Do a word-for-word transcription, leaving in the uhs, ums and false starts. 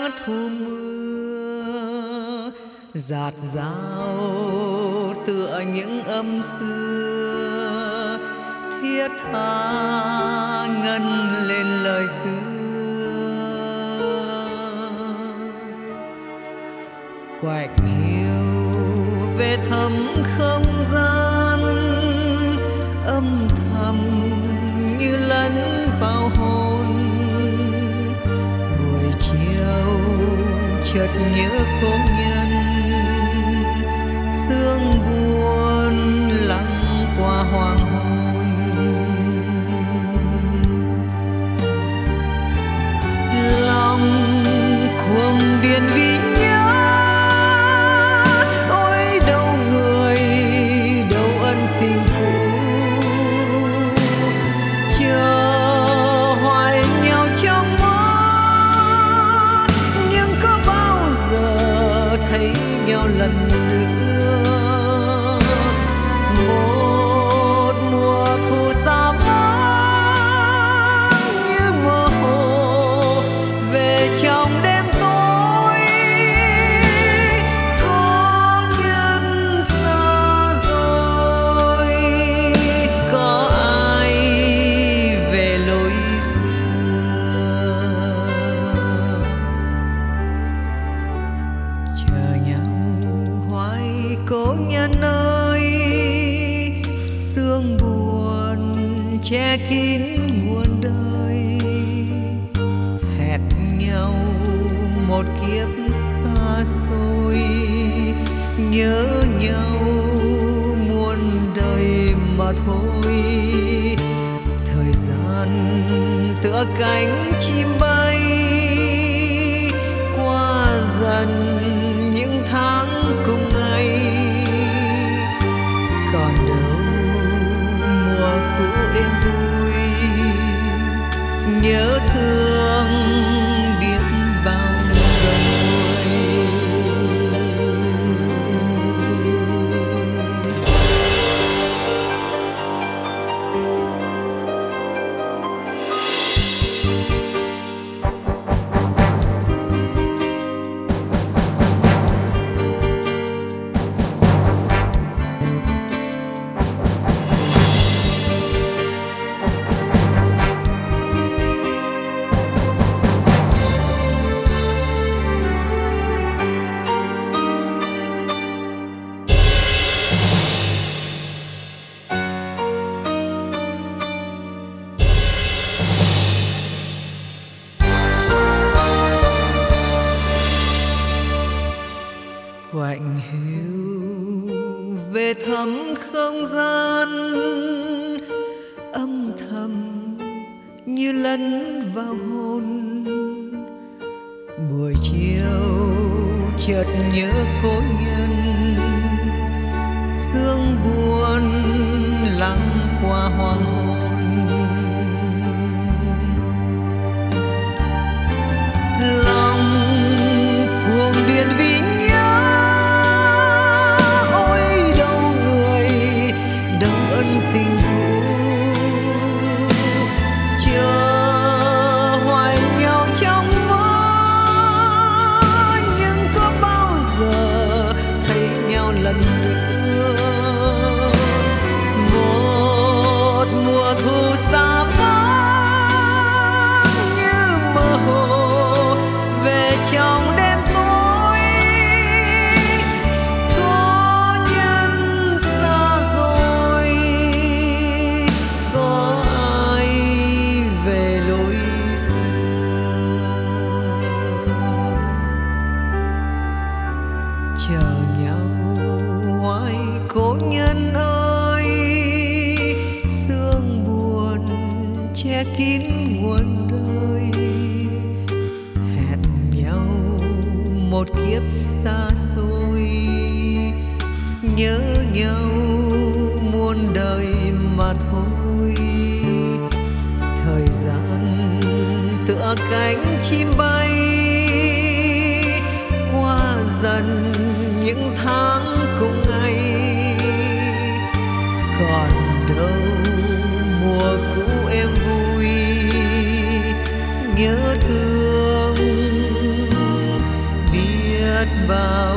thu mưa dạt dào tựa những âm xưa thiết tha ngân lên lời xưa. Quạnh hiu về thăm không gian âm thầm như lẫn vào hồn. Buổi chiều chợt nhớ cô nhân sương buồn lặng qua hoàng hôn. Lòng cuồng điên vì nhớ ôi đâu người đâu ân tình cũ. Chờ hoài nhau trong mơ nhưng có bao giờ thấy nhau lần nữa. Một mùa thu xa vắng như mơ hồ về trong đêm tối. Có nhân xa rồi, có ai về lối xưa. Chờ nhau hoài cố nhân ơi, sương buồn che kín muôn đời. Hẹn nhau một kiếp xa xôi, nhớ nhau muôn đời mà thôi. Thời gian tựa cánh chim bay qua dần những tháng cùng ngày. Còn đâu mùa cũ êm vui, nhớ thương biết bao giờ nguôi. Quạnh hiu về thăm không gian âm thầm như lẫn vào hồn. Buổi chiều chợt nhớ cố nhân sương buồn lặng qua hoàng hôn. Lòng cuồng điên vì nhớ ôi đâu người đâu ân tình cũ. Chờ hoài nhau trong mơ nhưng có bao giờ thấy nhau lần nữa. Một mùa thu xa vắng như mơ hồ về trong đêm tối. Có nhân xa rồi, có ai về lối xưa. Chờ nhau hoài cố nhân ơi, sương buồn che kín muôn đời. Hẹn nhau một kiếp xa xôi, nhớ nhau muôn đời mà thôi. Thời gian tựa cánh chim bay qua dần những tháng cùng ngày. Còn đâu mùa cũ em vui, nhớ thương vào